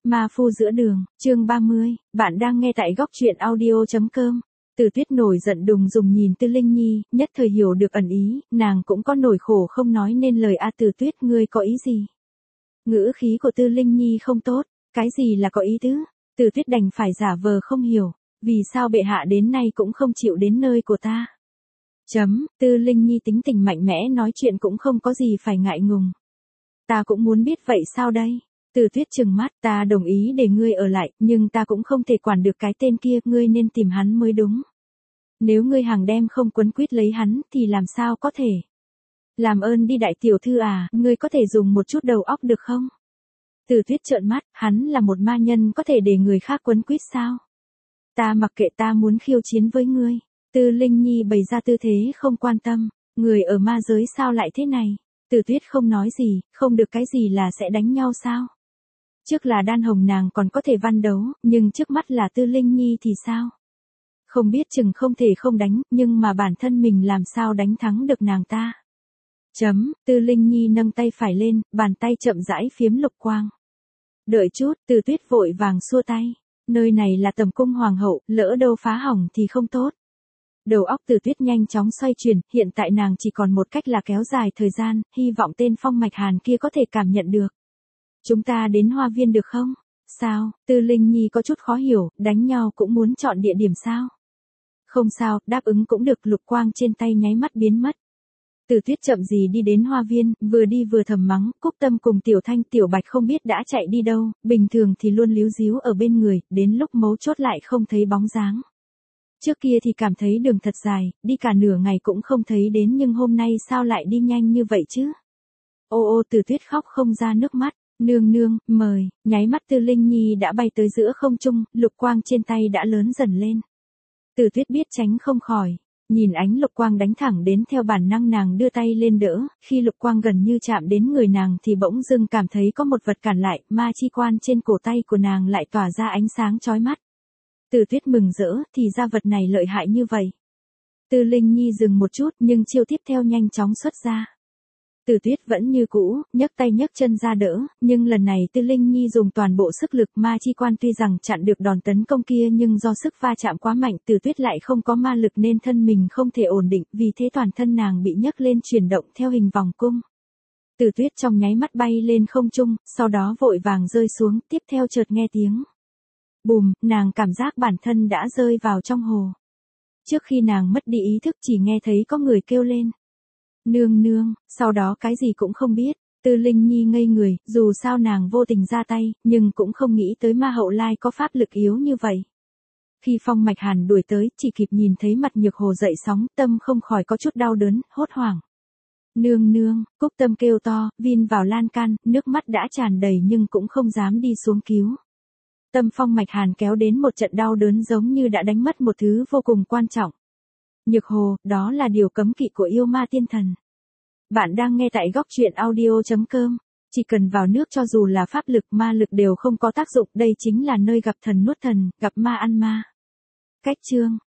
Ma phu giữa đường, chương 30, bạn đang nghe tại góc truyện audio.com. Từ Tuyết nổi giận đùng đùng nhìn Tư Linh Nhi, nhất thời hiểu được ẩn ý, nàng cũng có nỗi khổ không nói nên lời. Từ Tuyết, ngươi có ý gì? Ngữ khí của Tư Linh Nhi không tốt. Cái gì là có ý tứ? Từ Tuyết đành phải giả vờ không hiểu, vì sao bệ hạ đến nay cũng không chịu đến nơi của ta. Tư Linh Nhi tính tình mạnh mẽ, nói chuyện cũng không có gì phải ngại ngùng. Ta cũng muốn biết vậy sao đây? Từ Tuyết trừng mắt, ta đồng ý để ngươi ở lại, nhưng ta cũng không thể quản được cái tên kia, ngươi nên tìm hắn mới đúng. Nếu ngươi hàng đêm không quấn quýt lấy hắn, thì làm sao có thể? Làm ơn đi đại tiểu thư à, ngươi có thể dùng một chút đầu óc được không? Từ Tuyết trợn mắt, hắn là một ma nhân có thể để người khác quấn quýt sao? Ta mặc kệ, ta muốn khiêu chiến với ngươi. Tư Linh Nhi bày ra tư thế không quan tâm, người ở ma giới sao lại thế này? Từ Tuyết không nói gì, không được cái gì là sẽ đánh nhau sao? Trước là Đan Hồng nàng còn có thể văn đấu, nhưng trước mắt là Tư Linh Nhi thì sao? Không biết chừng không thể không đánh, nhưng mà bản thân mình làm sao đánh thắng được nàng ta? Tư Linh Nhi nâng tay phải lên, bàn tay chậm rãi phiếm lục quang. Đợi chút, Từ Tuyết vội vàng xua tay. Nơi này là tầm cung hoàng hậu, lỡ đâu phá hỏng thì không tốt. Đầu óc Từ Tuyết nhanh chóng xoay chuyển, hiện tại nàng chỉ còn một cách là kéo dài thời gian, hy vọng tên Phong Mạch Hàn kia có thể cảm nhận được. Chúng ta đến hoa viên được không? Sao? Tư Linh Nhi có chút khó hiểu, đánh nhau cũng muốn chọn địa điểm sao? Không sao, đáp ứng cũng được. Lục quang trên tay nháy mắt biến mất. Từ Tuyết chậm gì đi đến hoa viên, vừa đi vừa thầm mắng, Cúc Tâm cùng Tiểu Thanh Tiểu Bạch không biết đã chạy đi đâu, bình thường thì luôn líu díu ở bên người, đến lúc mấu chốt lại không thấy bóng dáng. Trước kia thì cảm thấy đường thật dài, đi cả nửa ngày cũng không thấy đến, nhưng hôm nay sao lại đi nhanh như vậy chứ? Ô Từ Tuyết khóc không ra nước mắt. Nương nương, mời. Nháy mắt Tư Linh Nhi đã bay tới giữa không trung, lục quang trên tay đã lớn dần lên. Từ Tuyết biết tránh không khỏi. Nhìn ánh lục quang đánh thẳng đến, theo bản năng nàng đưa tay lên đỡ, khi lục quang gần như chạm đến người nàng thì bỗng dưng cảm thấy có một vật cản lại, ma chi quan trên cổ tay của nàng lại tỏa ra ánh sáng chói mắt. Từ Tuyết mừng rỡ, thì ra vật này lợi hại như vậy. Tư Linh Nhi dừng một chút, nhưng chiêu tiếp theo nhanh chóng xuất ra. Từ Tuyết vẫn như cũ, nhấc tay nhấc chân ra đỡ, nhưng lần này Tư Linh Nhi dùng toàn bộ sức lực. Ma chi quan tuy rằng chặn được đòn tấn công kia, nhưng do sức va chạm quá mạnh, Từ Tuyết lại không có ma lực nên thân mình không thể ổn định, vì thế toàn thân nàng bị nhấc lên chuyển động theo hình vòng cung. Từ Tuyết trong nháy mắt bay lên không trung, sau đó vội vàng rơi xuống, tiếp theo chợt nghe tiếng bùm, nàng cảm giác bản thân đã rơi vào trong hồ. Trước khi nàng mất đi ý thức chỉ nghe thấy có người kêu lên. Nương nương, sau đó cái gì cũng không biết. Tư Linh Nhi ngây người, dù sao nàng vô tình ra tay, nhưng cũng không nghĩ tới ma hậu lai có pháp lực yếu như vậy. Khi Phong Mạch Hàn đuổi tới, chỉ kịp nhìn thấy mặt Nhược Hồ dậy sóng, tâm không khỏi có chút đau đớn, hốt hoảng. Nương nương, Cúc Tâm kêu to, vin vào lan can, nước mắt đã tràn đầy nhưng cũng không dám đi xuống cứu. Tâm Phong Mạch Hàn kéo đến một trận đau đớn giống như đã đánh mất một thứ vô cùng quan trọng. Nhược Hồ, đó là điều cấm kỵ của yêu ma tiên thần. Bạn đang nghe tại góc truyện audio.com. Chỉ cần vào nước cho dù là pháp lực ma lực đều không có tác dụng, đây chính là nơi gặp thần nuốt thần, gặp ma ăn ma. Cách chương